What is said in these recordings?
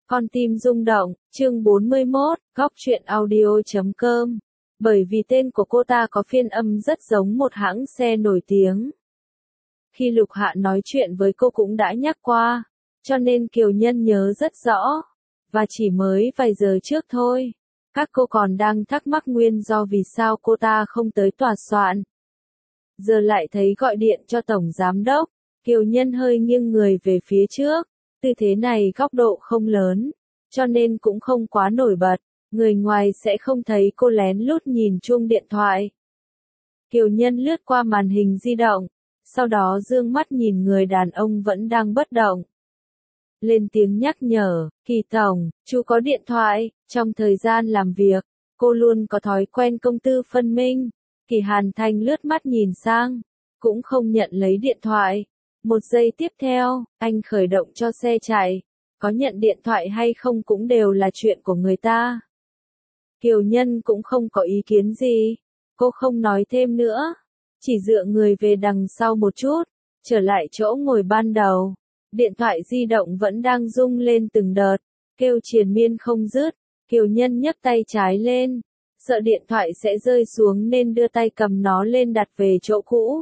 Con tim rung động, chương 41, góc truyện audio.com. Bởi vì tên của cô ta có phiên âm rất giống một hãng xe nổi tiếng. Khi Lục Hạ nói chuyện với cô cũng đã nhắc qua, cho nên Kiều Nhân nhớ rất rõ. Và chỉ mới vài giờ trước thôi, các cô còn đang thắc mắc nguyên do vì sao cô ta không tới tòa soạn. Giờ lại thấy gọi điện cho Tổng Giám Đốc, Kiều Nhân hơi nghiêng người về phía trước. Tư thế này góc độ không lớn, cho nên cũng không quá nổi bật, người ngoài sẽ không thấy cô lén lút nhìn chuông điện thoại. Kiều Nhân lướt qua màn hình di động, sau đó dương mắt nhìn người đàn ông vẫn đang bất động. Lên tiếng nhắc nhở, Kỳ Tổng, chú có điện thoại, trong thời gian làm việc, cô luôn có thói quen công tư phân minh. Kỳ Hàn Thanh lướt mắt nhìn sang, cũng không nhận lấy điện thoại. Một giây tiếp theo, anh khởi động cho xe chạy. Có nhận điện thoại hay không cũng đều là chuyện của người ta. Kiều Nhân cũng không có ý kiến gì. Cô không nói thêm nữa. Chỉ dựa người về đằng sau một chút. Trở lại chỗ ngồi ban đầu. Điện thoại di động vẫn đang rung lên từng đợt. Kêu triền miên không dứt. Kiều Nhân nhấc tay trái lên. Sợ điện thoại sẽ rơi xuống nên đưa tay cầm nó lên đặt về chỗ cũ.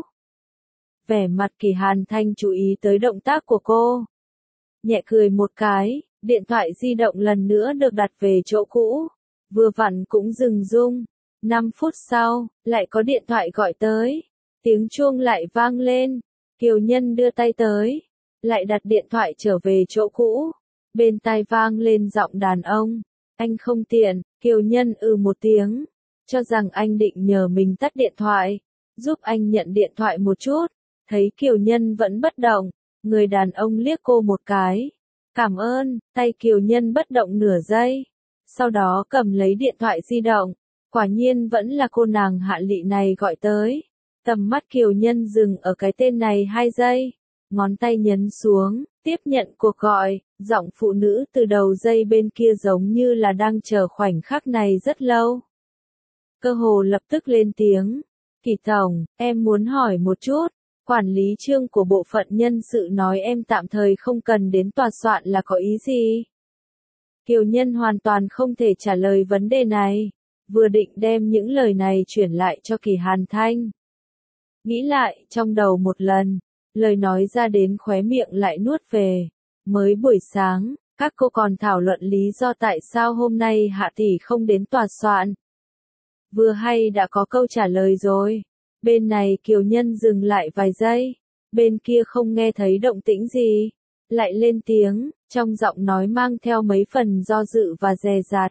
Vẻ mặt Kỳ Hàn Thanh chú ý tới động tác của cô. Nhẹ cười một cái, điện thoại di động lần nữa được đặt về chỗ cũ. Vừa vặn cũng dừng rung. 5 phút sau, lại có điện thoại gọi tới. Tiếng chuông lại vang lên. Kiều Nhân đưa tay tới. Lại đặt điện thoại trở về chỗ cũ. Bên tai vang lên giọng đàn ông. Anh không tiện, Kiều Nhân một tiếng. Cho rằng anh định nhờ mình tắt điện thoại. Giúp anh nhận điện thoại một chút. Thấy Kiều Nhân vẫn bất động, người đàn ông liếc cô một cái. Cảm ơn, tay Kiều Nhân bất động nửa giây. Sau đó cầm lấy điện thoại di động. Quả nhiên vẫn là cô nàng Hạ Lị này gọi tới. Tầm mắt Kiều Nhân dừng ở cái tên này 2 giây. Ngón tay nhấn xuống, tiếp nhận cuộc gọi. Giọng phụ nữ từ đầu dây bên kia giống như là đang chờ khoảnh khắc này rất lâu. Cơ hồ lập tức lên tiếng. Kỳ Tổng, em muốn hỏi một chút. Quản lý Trương của bộ phận nhân sự nói em tạm thời không cần đến tòa soạn là có ý gì? Kiều Nhân hoàn toàn không thể trả lời vấn đề này. Vừa định đem những lời này chuyển lại cho Kỳ Hàn Thanh. Nghĩ lại trong đầu một lần, lời nói ra đến khóe miệng lại nuốt về. Mới buổi sáng, các cô còn thảo luận lý do tại sao hôm nay Hạ tỷ không đến tòa soạn. Vừa hay đã có câu trả lời rồi. Bên này Kiều Nhân dừng lại vài giây, bên kia không nghe thấy động tĩnh gì, lại lên tiếng, trong giọng nói mang theo mấy phần do dự và dè dặt.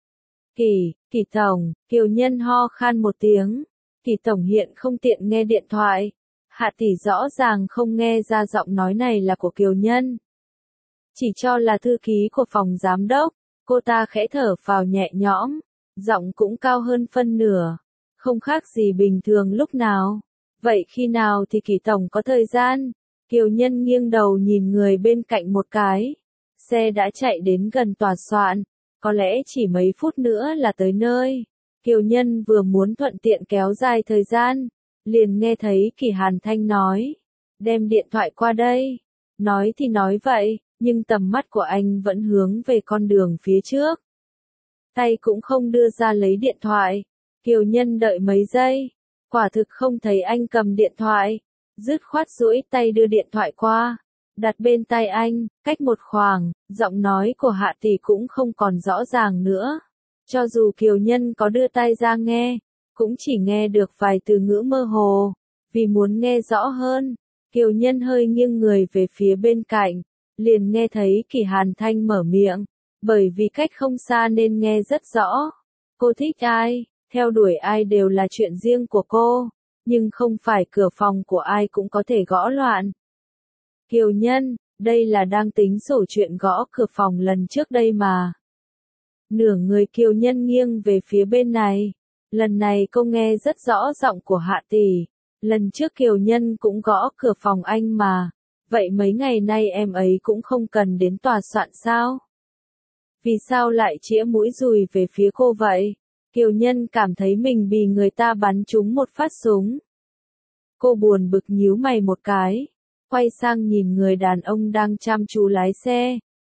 Kỳ Tổng, Kiều Nhân ho khan một tiếng, Kỳ Tổng hiện không tiện nghe điện thoại, Hạ tỷ rõ ràng không nghe ra giọng nói này là của Kiều Nhân. Chỉ cho là thư ký của phòng giám đốc, cô ta khẽ thở phào nhẹ nhõm, giọng cũng cao hơn phân nửa. Không khác gì bình thường lúc nào. Vậy khi nào thì Kỳ Tổng có thời gian? Kiều Nhân nghiêng đầu nhìn người bên cạnh một cái. Xe đã chạy đến gần tòa soạn. Có lẽ chỉ mấy phút nữa là tới nơi. Kiều Nhân vừa muốn thuận tiện kéo dài thời gian. Liền nghe thấy Kỳ Hàn Thanh nói. Đem điện thoại qua đây. Nói thì nói vậy, nhưng tầm mắt của anh vẫn hướng về con đường phía trước. Tay cũng không đưa ra lấy điện thoại. Kiều Nhân đợi mấy giây, quả thực không thấy anh cầm điện thoại, dứt khoát duỗi tay đưa điện thoại qua, đặt bên tai anh, cách một khoảng, giọng nói của Hạ tỷ cũng không còn rõ ràng nữa. Cho dù Kiều Nhân có đưa tai ra nghe, cũng chỉ nghe được vài từ ngữ mơ hồ, vì muốn nghe rõ hơn, Kiều Nhân hơi nghiêng người về phía bên cạnh, liền nghe thấy Kỳ Hàn Thanh mở miệng, bởi vì cách không xa nên nghe rất rõ. Cô thích ai? Theo đuổi ai đều là chuyện riêng của cô, nhưng không phải cửa phòng của ai cũng có thể gõ loạn. Kiều Nhân, đây là đang tính sổ chuyện gõ cửa phòng lần trước đây mà. Nửa người Kiều Nhân nghiêng về phía bên này, lần này cô nghe rất rõ giọng của Hạ tỷ, lần trước Kiều Nhân cũng gõ cửa phòng anh mà, vậy mấy ngày nay em ấy cũng không cần đến tòa soạn sao? Vì sao lại chĩa mũi dùi về phía cô vậy? Kiều Nhân cảm thấy mình bị người ta bắn trúng một phát súng. Cô buồn bực nhíu mày một cái, quay sang nhìn người đàn ông đang chăm chú lái xe,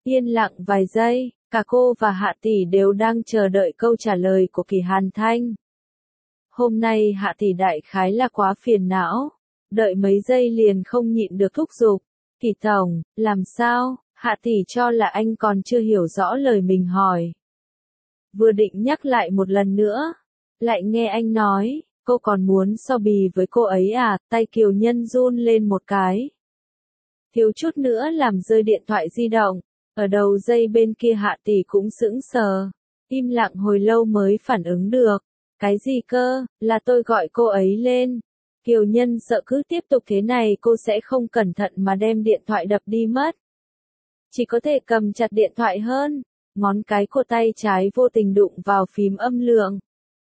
Yên lặng vài giây, cả cô và Hạ Tỷ đều đang chờ đợi câu trả lời của Kỳ Hàn Thanh. Hôm nay Hạ Tỷ đại khái là quá phiền não, đợi mấy giây liền không nhịn được thúc giục. Kỳ tổng, làm sao? Hạ Tỷ cho là anh còn chưa hiểu rõ lời mình hỏi. Vừa định nhắc lại một lần nữa, lại nghe anh nói, cô còn muốn so bì với cô ấy à? Tay Kiều Nhân run lên một cái. Thiếu chút nữa làm rơi điện thoại di động, ở đầu dây bên kia Hạ Tỷ cũng sững sờ, im lặng hồi lâu mới phản ứng được. Cái gì cơ, là tôi gọi cô ấy lên. Kiều Nhân sợ cứ tiếp tục thế này cô sẽ không cẩn thận mà đem điện thoại đập đi mất. Chỉ có thể cầm chặt điện thoại hơn, ngón cái của tay trái vô tình đụng vào phím âm lượng.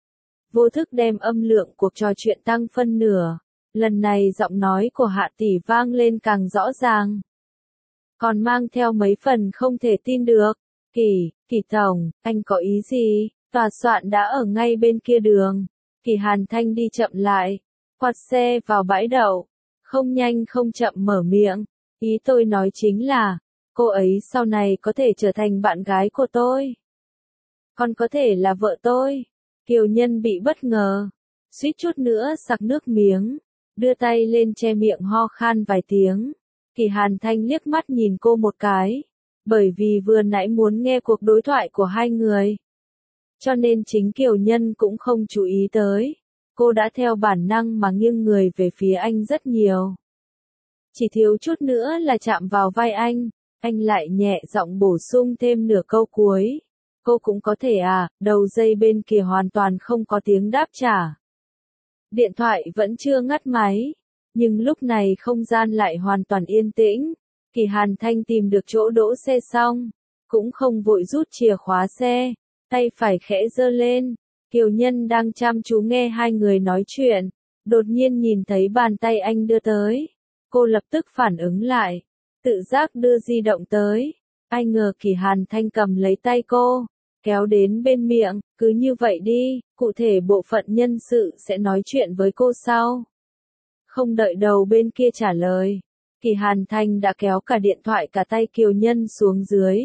Vô thức đem âm lượng cuộc trò chuyện tăng phân nửa, lần này giọng nói của Hạ Tỷ vang lên càng rõ ràng. Còn mang theo mấy phần không thể tin được. Kỳ tổng, anh có ý gì? Tòa soạn đã ở ngay bên kia đường. Kỳ Hàn Thanh đi chậm lại, quạt xe vào bãi đậu, không nhanh không chậm mở miệng. Ý tôi nói chính là, cô ấy sau này có thể trở thành bạn gái của tôi. Còn có thể là vợ tôi. Kiều Nhân bị bất ngờ, suýt chút nữa sặc nước miếng, đưa tay lên che miệng ho khan vài tiếng. Kỳ Hàn Thanh liếc mắt nhìn cô một cái, bởi vì vừa nãy muốn nghe cuộc đối thoại của hai người. Cho nên chính Kiều Nhân cũng không chú ý tới. Cô đã theo bản năng mà nghiêng người về phía anh rất nhiều. Chỉ thiếu chút nữa là chạm vào vai anh lại nhẹ giọng bổ sung thêm nửa câu cuối. Cô cũng có thể à? Đầu dây bên kia hoàn toàn không có tiếng đáp trả. Điện thoại vẫn chưa ngắt máy, nhưng lúc này không gian lại hoàn toàn yên tĩnh. Kỳ Hàn Thanh tìm được chỗ đỗ xe xong, cũng không vội rút chìa khóa xe, tay phải khẽ giơ lên. Kiều Nhân đang chăm chú nghe hai người nói chuyện, đột nhiên nhìn thấy bàn tay anh đưa tới. Cô lập tức phản ứng lại, tự giác đưa di động tới. Ai ngờ Kỳ Hàn Thanh cầm lấy tay cô, kéo đến bên miệng, cứ như vậy đi, cụ thể bộ phận nhân sự sẽ nói chuyện với cô sau. Không đợi đầu bên kia trả lời, Kỳ Hàn Thanh đã kéo cả điện thoại cả tay Kiều Nhân xuống dưới.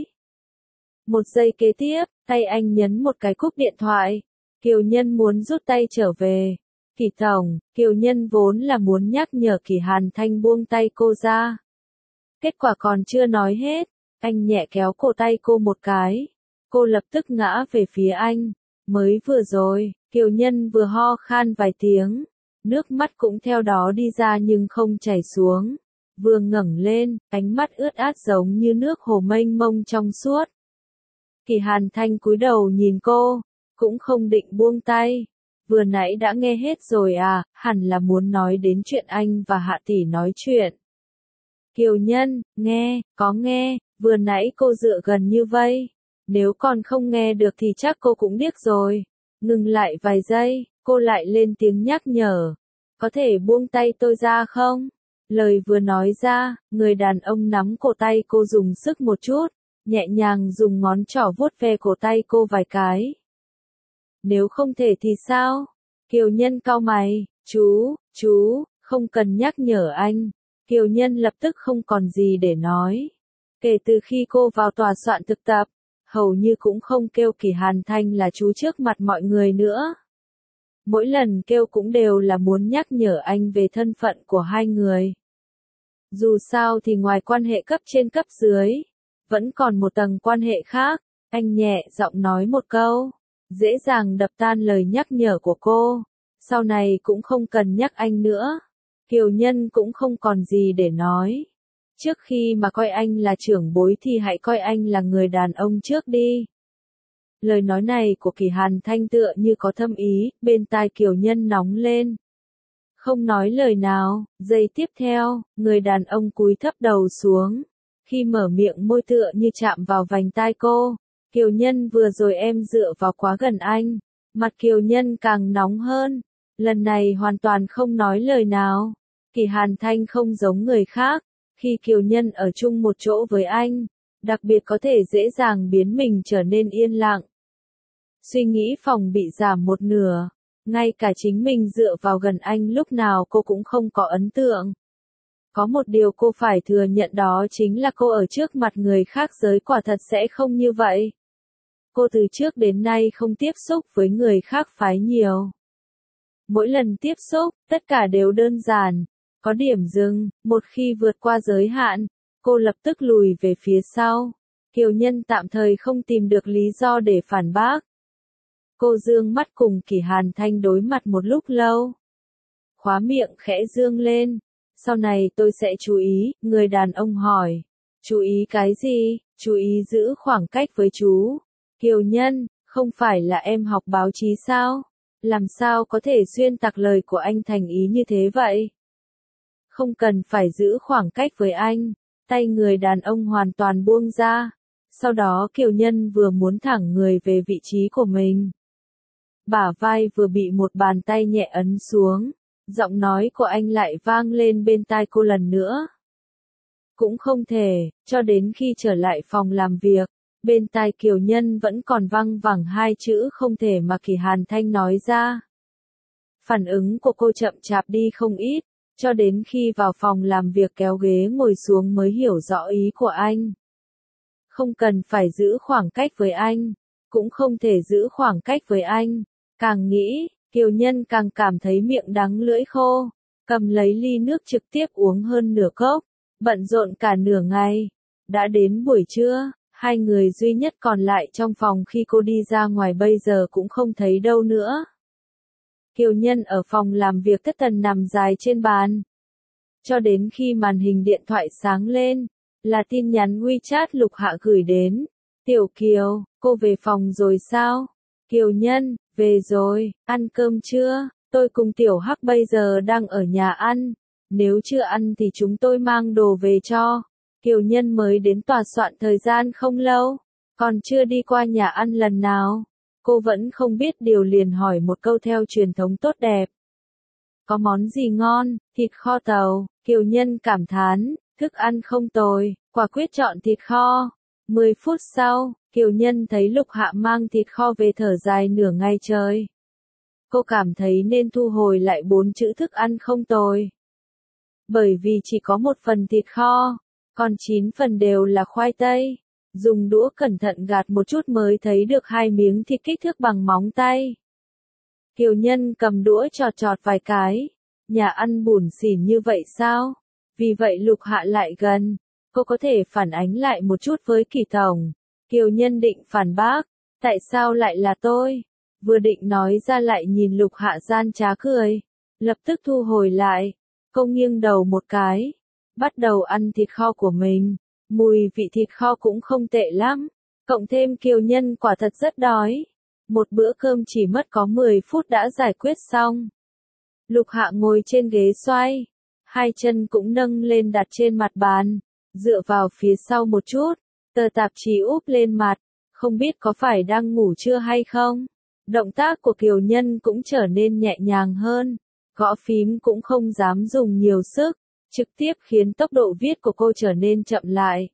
Một giây kế tiếp, tay anh nhấn một cái cúp điện thoại. Kiều Nhân muốn rút tay trở về. Kỳ tổng, Kiều Nhân vốn là muốn nhắc nhở Kỳ Hàn Thanh buông tay cô ra. Kết quả còn chưa nói hết, anh nhẹ kéo cổ tay cô một cái. Cô lập tức ngã về phía anh. Mới vừa rồi, Kiều Nhân vừa ho khan vài tiếng, nước mắt cũng theo đó đi ra nhưng không chảy xuống. Vừa ngẩng lên, ánh mắt ướt át giống như nước hồ mênh mông trong suốt. Kỳ Hàn Thanh cúi đầu nhìn cô, cũng không định buông tay. Vừa nãy đã nghe hết rồi à? Hẳn là muốn nói đến chuyện anh và Hạ Tỷ nói chuyện. Kiều Nhân, có nghe, vừa nãy cô dựa gần như vây. Nếu còn không nghe được thì chắc cô cũng điếc rồi. Ngừng lại vài giây, cô lại lên tiếng nhắc nhở. Có thể buông tay tôi ra không? Lời vừa nói ra, người đàn ông nắm cổ tay cô dùng sức một chút, nhẹ nhàng dùng ngón trỏ vuốt ve cổ tay cô vài cái. Nếu không thể thì sao? Kiều Nhân cau mày, chú, không cần nhắc nhở anh. Kiều Nhân lập tức không còn gì để nói. Kể từ khi cô vào tòa soạn thực tập, hầu như cũng không kêu Kỳ Hàn Thanh là chú trước mặt mọi người nữa. Mỗi lần kêu cũng đều là muốn nhắc nhở anh về thân phận của hai người. Dù sao thì ngoài quan hệ cấp trên cấp dưới, vẫn còn một tầng quan hệ khác. Anh nhẹ giọng nói một câu, dễ dàng đập tan lời nhắc nhở của cô. Sau này cũng không cần nhắc anh nữa. Kiều Nhân cũng không còn gì để nói. Trước khi mà coi anh là trưởng bối thì hãy coi anh là người đàn ông trước đi. Lời nói này của Kỳ Hàn Thanh tựa như có thâm ý, bên tai Kiều Nhân nóng lên. Không nói lời nào, giây tiếp theo, người đàn ông cúi thấp đầu xuống. Khi mở miệng môi tựa như chạm vào vành tai cô. Kiều Nhân vừa rồi em dựa vào quá gần anh. Mặt Kiều Nhân càng nóng hơn. Lần này hoàn toàn không nói lời nào. Kỳ Hàn Thanh không giống người khác. Khi Kiều Nhân ở chung một chỗ với anh, đặc biệt có thể dễ dàng biến mình trở nên yên lặng. Suy nghĩ phòng bị giảm một nửa. Ngay cả chính mình dựa vào gần anh lúc nào cô cũng không có ấn tượng. Có một điều cô phải thừa nhận đó chính là cô ở trước mặt người khác giới quả thật sẽ không như vậy. Cô từ trước đến nay không tiếp xúc với người khác phái nhiều. Mỗi lần tiếp xúc, tất cả đều đơn giản, có điểm dừng, một khi vượt qua giới hạn, cô lập tức lùi về phía sau. Kiều Nhân tạm thời không tìm được lý do để phản bác. Cô dương mắt cùng Kỷ Hàn Thanh đối mặt một lúc lâu. Khóa miệng khẽ dương lên. Sau này tôi sẽ chú ý, người đàn ông hỏi. Chú ý cái gì? Chú ý giữ khoảng cách với chú. Kiều Nhân, không phải là em học báo chí sao? Làm sao có thể xuyên tạc lời của anh thành ý như thế vậy? Không cần phải giữ khoảng cách với anh. Tay người đàn ông hoàn toàn buông ra. Sau đó Kiều Nhân vừa muốn thẳng người về vị trí của mình. Bả vai vừa bị một bàn tay nhẹ ấn xuống. Giọng nói của anh lại vang lên bên tai cô lần nữa. Cũng không thể, cho đến khi trở lại phòng làm việc, bên tai Kiều Nhân vẫn còn văng vẳng hai chữ không thể mà Kỷ Hàn Thanh nói ra. Phản ứng của cô chậm chạp đi không ít, cho đến khi vào phòng làm việc kéo ghế ngồi xuống mới hiểu rõ ý của anh. Không cần phải giữ khoảng cách với anh, cũng không thể giữ khoảng cách với anh. Càng nghĩ, Kiều Nhân càng cảm thấy miệng đắng lưỡi khô, cầm lấy ly nước trực tiếp uống hơn nửa cốc, bận rộn cả nửa ngày. Đã đến buổi trưa, hai người duy nhất còn lại trong phòng khi cô đi ra ngoài bây giờ cũng không thấy đâu nữa. Kiều Nhân ở phòng làm việc thất thần nằm dài trên bàn. Cho đến khi màn hình điện thoại sáng lên, là tin nhắn WeChat Lục Hạ gửi đến. Tiểu Kiều, cô về phòng rồi sao? Kiều Nhân, về rồi, ăn cơm chưa? Tôi cùng Tiểu Hắc bây giờ đang ở nhà ăn. Nếu chưa ăn thì chúng tôi mang đồ về cho. Kiều Nhân mới đến tòa soạn thời gian không lâu, còn chưa đi qua nhà ăn lần nào. Cô vẫn không biết điều liền hỏi một câu theo truyền thống tốt đẹp. Có món gì ngon? Thịt kho tàu. Kiều Nhân cảm thán, thức ăn không tồi, quả quyết chọn thịt kho. 10 phút sau, Kiều Nhân thấy Lục Hạ mang thịt kho về thở dài nửa ngày trời. Cô cảm thấy nên thu hồi lại 4 chữ thức ăn không tồi. Bởi vì chỉ có một phần thịt kho, còn 9 phần đều là khoai tây. Dùng đũa cẩn thận gạt một chút mới thấy được 2 miếng thịt kích thước bằng móng tay. Kiều Nhân cầm đũa chọt chọt vài cái. Nhà ăn bủn xỉn như vậy sao? Vì vậy Lục Hạ lại gần. Cô có thể phản ánh lại một chút với Kỷ tổng. Kiều Nhân định phản bác. Tại sao lại là tôi? Vừa định nói ra lại nhìn Lục Hạ gian trá cười. Lập tức thu hồi lại. Cô nghiêng đầu một cái. Bắt đầu ăn thịt kho của mình. Mùi vị thịt kho cũng không tệ lắm. Cộng thêm Kiều Nhân quả thật rất đói. Một bữa cơm chỉ mất có 10 phút đã giải quyết xong. Lục Hạ ngồi trên ghế xoay. Hai chân cũng nâng lên đặt trên mặt bàn. Dựa vào phía sau một chút. Tờ tạp chí úp lên mặt. Không biết có phải đang ngủ trưa hay không? Động tác của Kiều Nhân cũng trở nên nhẹ nhàng hơn. Gõ phím cũng không dám dùng nhiều sức. Trực tiếp khiến tốc độ viết của cô trở nên chậm lại.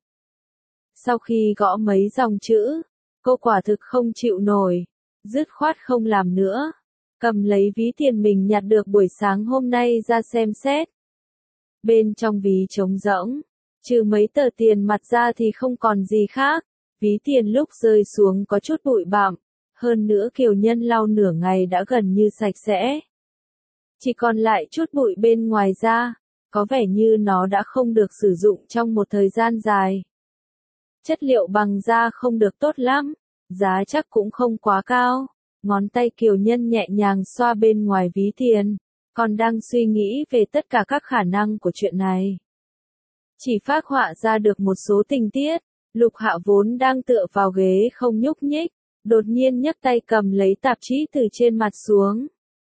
Sau khi gõ mấy dòng chữ, cô quả thực không chịu nổi. Dứt khoát không làm nữa. Cầm lấy ví tiền mình nhặt được buổi sáng hôm nay ra xem xét. Bên trong ví trống rỗng. Trừ mấy tờ tiền mặt ra thì không còn gì khác. Ví tiền lúc rơi xuống có chút bụi bặm. Hơn nữa Kiều Nhân lau nửa ngày đã gần như sạch sẽ. Chỉ còn lại chút bụi bên ngoài ra. Có vẻ như nó đã không được sử dụng trong một thời gian dài. Chất liệu bằng da không được tốt lắm. Giá chắc cũng không quá cao. Ngón tay Kiều Nhân nhẹ nhàng xoa bên ngoài ví tiền. Còn đang suy nghĩ về tất cả các khả năng của chuyện này. Chỉ phác họa ra được một số tình tiết. Lục Hạ vốn đang tựa vào ghế không nhúc nhích. Đột nhiên nhấc tay cầm lấy tạp chí từ trên mặt xuống.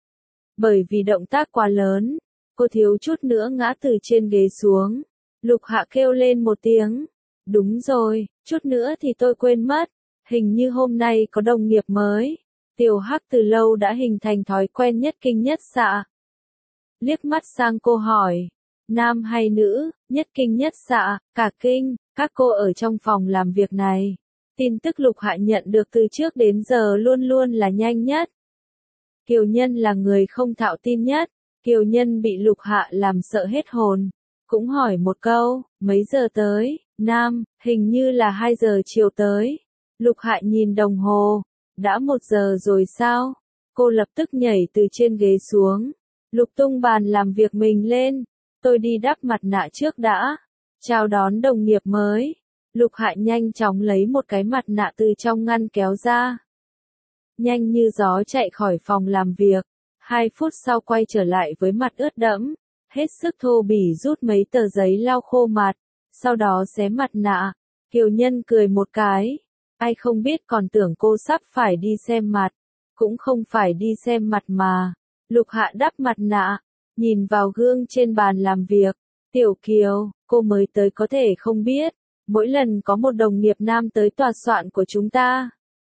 Bởi vì động tác quá lớn, cô thiếu chút nữa ngã từ trên ghế xuống. Lục Hạ kêu lên một tiếng. Đúng rồi, chút nữa thì tôi quên mất. Hình như hôm nay có đồng nghiệp mới. Tiểu Hắc từ lâu đã hình thành thói quen nhất kinh nhất xạ. Liếc mắt sang cô hỏi. Nam hay nữ, nhất kinh nhất xạ, cả kinh, các cô ở trong phòng làm việc này. Tin tức Lục Hạ nhận được từ trước đến giờ luôn luôn là nhanh nhất. Kiều Nhân là người không thạo tin nhất. Kiều Nhân bị Lục Hạ làm sợ hết hồn. Cũng hỏi một câu, mấy giờ tới? Nam, hình như là 2 giờ chiều tới. Lục Hạ nhìn đồng hồ, đã 1 giờ rồi sao? Cô lập tức nhảy từ trên ghế xuống, lục tung bàn làm việc mình lên. Tôi đi đắp mặt nạ trước đã. Chào đón đồng nghiệp mới. Lục Hạ nhanh chóng lấy một cái mặt nạ từ trong ngăn kéo ra. Nhanh như gió chạy khỏi phòng làm việc. 2 phút sau quay trở lại với mặt ướt đẫm. Hết sức thô bỉ rút mấy tờ giấy lau khô mặt. Sau đó xé mặt nạ. Kiều Nhân cười một cái. Ai không biết còn tưởng cô sắp phải đi xem mặt. Cũng không phải đi xem mặt mà. Lục Hạ đắp mặt nạ. Nhìn vào gương trên bàn làm việc. Tiểu Kiều, cô mới tới có thể không biết. Mỗi lần có một đồng nghiệp nam tới tòa soạn của chúng ta.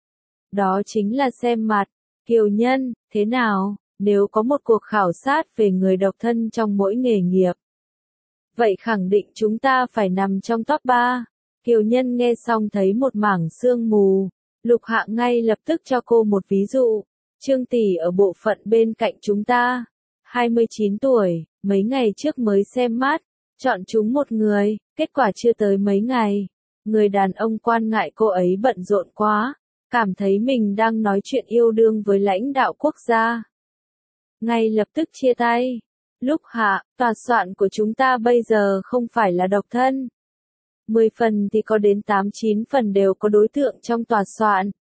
Đó chính là xem mặt. Kiều Nhân, thế nào, nếu có một cuộc khảo sát về người độc thân trong mỗi nghề nghiệp. Vậy khẳng định chúng ta phải nằm trong top 3. Kiều Nhân nghe xong thấy một mảng sương mù. Lục Hạ ngay lập tức cho cô một ví dụ. Trương tỷ ở bộ phận bên cạnh chúng ta. 29 tuổi, mấy ngày trước mới xem mắt. Chọn chúng một người, kết quả chưa tới mấy ngày. Người đàn ông quan ngại cô ấy bận rộn quá. Cảm thấy mình đang nói chuyện yêu đương với lãnh đạo quốc gia. Ngay lập tức chia tay. Lục Hạ, tòa soạn của chúng ta bây giờ không phải là độc thân. 10 phần thì có đến 8-9 phần đều có đối tượng trong tòa soạn.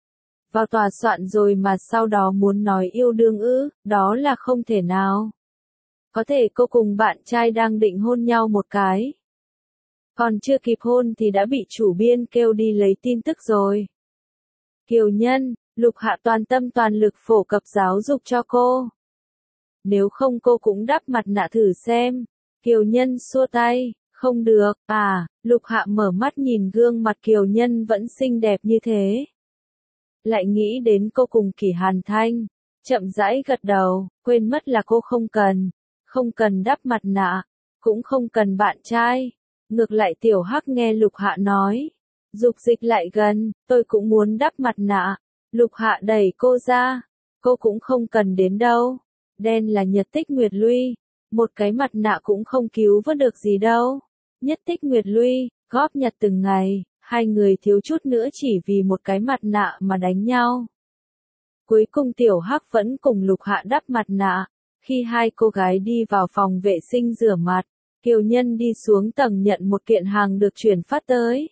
Vào tòa soạn rồi mà sau đó muốn nói yêu đương ư, đó là không thể nào. Có thể cô cùng bạn trai đang định hôn nhau một cái. Còn chưa kịp hôn thì đã bị chủ biên kêu đi lấy tin tức rồi. Kiều Nhân, Lục Hạ toàn tâm toàn lực phổ cập giáo dục cho cô. Nếu không cô cũng đắp mặt nạ thử xem. Kiều Nhân xua tay, không được, Lục Hạ mở mắt nhìn gương mặt Kiều Nhân vẫn xinh đẹp như thế. Lại nghĩ đến cô cùng Kỷ Hàn Thanh, chậm rãi gật đầu, quên mất là cô không cần đắp mặt nạ, cũng không cần bạn trai. Ngược lại Tiểu Hắc nghe Lục Hạ nói, dục dịch lại gần, tôi cũng muốn đắp mặt nạ. Lục Hạ đẩy cô ra, cô cũng không cần đến đâu. Đen là Nhật Tích Nguyệt Luy, một cái mặt nạ cũng không cứu vớt được gì đâu. Nhất Tích Nguyệt Luy, góp nhặt từng ngày, hai người thiếu chút nữa chỉ vì một cái mặt nạ mà đánh nhau. Cuối cùng Tiểu Hắc vẫn cùng Lục Hạ đắp mặt nạ. Khi hai cô gái đi vào phòng vệ sinh rửa mặt, Kiều Nhân đi xuống tầng nhận một kiện hàng được chuyển phát tới.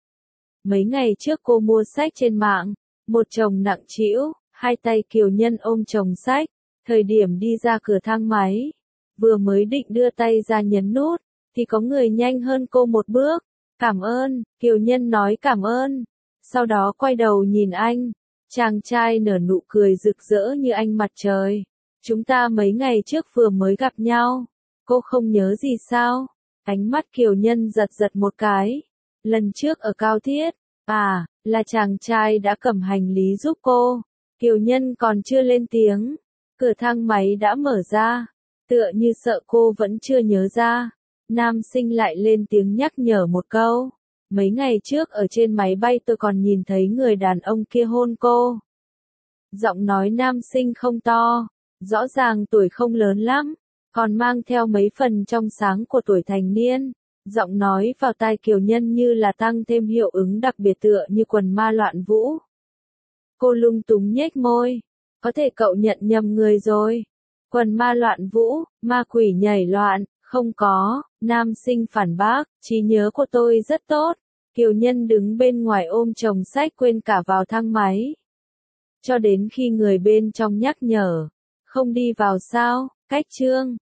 Mấy ngày trước cô mua sách trên mạng, một chồng nặng trĩu, hai tay Kiều Nhân ôm chồng sách, thời điểm đi ra cửa thang máy, vừa mới định đưa tay ra nhấn nút, thì có người nhanh hơn cô một bước. Cảm ơn, Kiều Nhân nói cảm ơn, sau đó quay đầu nhìn anh, chàng trai nở nụ cười rực rỡ như ánh mặt trời. Chúng ta mấy ngày trước vừa mới gặp nhau, cô không nhớ gì sao? Ánh mắt Kiều Nhân giật giật một cái. Lần trước ở Cao Thiết, là chàng trai đã cầm hành lý giúp cô. Kiều Nhân còn chưa lên tiếng, cửa thang máy đã mở ra, tựa như sợ cô vẫn chưa nhớ ra. Nam sinh lại lên tiếng nhắc nhở một câu. Mấy ngày trước ở trên máy bay tôi còn nhìn thấy người đàn ông kia hôn cô. Giọng nói nam sinh không to, rõ ràng tuổi không lớn lắm, còn mang theo mấy phần trong sáng của tuổi thành niên. Giọng nói vào tai Kiều Nhân như là tăng thêm hiệu ứng đặc biệt tựa như quần ma loạn vũ. Cô lung túng nhếch môi. Có thể cậu nhận nhầm người rồi. Quần ma loạn vũ, ma quỷ nhảy loạn, không có. Nam sinh phản bác, trí nhớ của tôi rất tốt. Kiều Nhân đứng bên ngoài ôm chồng sách quên cả vào thang máy. Cho đến khi người bên trong nhắc nhở. Không đi vào sao, cách chương.